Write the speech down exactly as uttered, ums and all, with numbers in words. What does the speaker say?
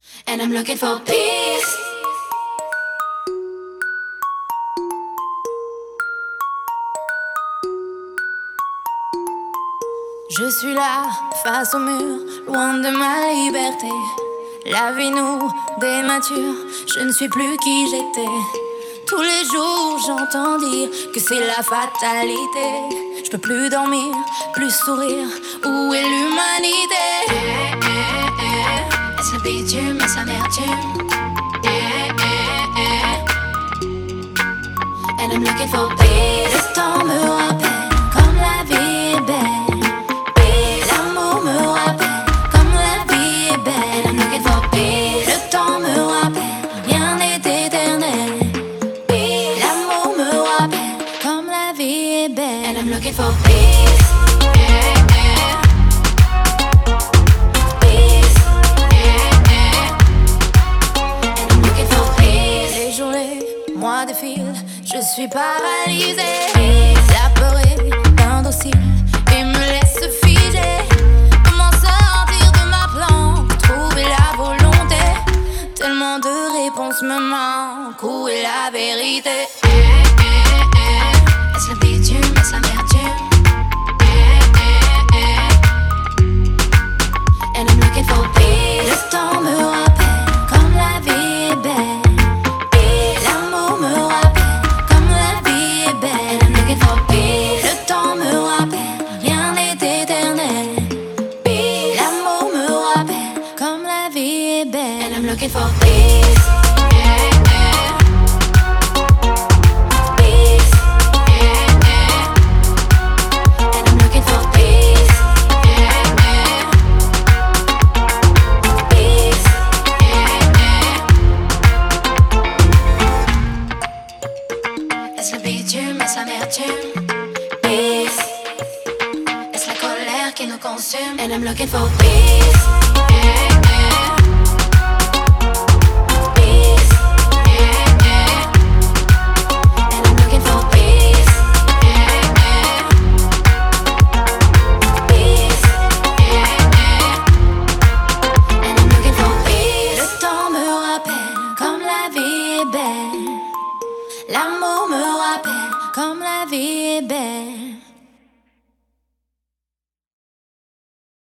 And I'm looking for peace. Je suis là, face au mur, loin de ma liberté. La vie nous démature, je ne suis plus qui j'étais. Tous les jours j'entends dire que c'est la fatalité. Je peux plus dormir, plus sourire, où est l'humanité? Eh, eh, eh. Est-ce le bitume, est-ce l'amertume? Eh, eh, eh. And I'm looking for peace. Le temps me rappelle comme la vie est belle. Peace. L'amour me rappelle comme la vie est belle. I'm looking for peace. Le temps me rappelle, rien n'est éternel. Peace. L'amour me rappelle comme la vie est belle. And I'm looking for peace. Yeah, yeah. Peace. Yeah, yeah. And I'm looking for peace. Les journées, mois défilent, je suis paralysée. La peur est indocile et me laisse figer. Comment sortir de ma planque, trouver la volonté? Tellement de réponses me manquent, où est la vérité? Eh, eh, eh. Est-ce le bitume, est-ce l'amertume? Eh, eh, eh. And I'm looking for peace. Le temps me rappelle comme la vie est belle. Peace. L'amour me rappelle comme la vie est belle. And I'm looking for peace. Le temps me rappelle, rien n'est éternel. Peace. L'amour me rappelle comme la vie est belle. And I'm looking for peace. Yeah, yeah. Peace. Yeah, yeah. And I'm looking for peace. Yeah, yeah. Peace. Yeah, yeah. Est-ce le bitume, est-ce l'amertume? Peace. Est-ce la colère qui nous consume? And I'm looking for peace. Yeah, yeah. Peace. Yeah, yeah. And I'm looking for peace. Yeah, yeah. Peace. Yeah, yeah. And I'm looking for peace. Le temps me rappelle comme la vie est belle. L'amour me rappelle comme la vie est belle.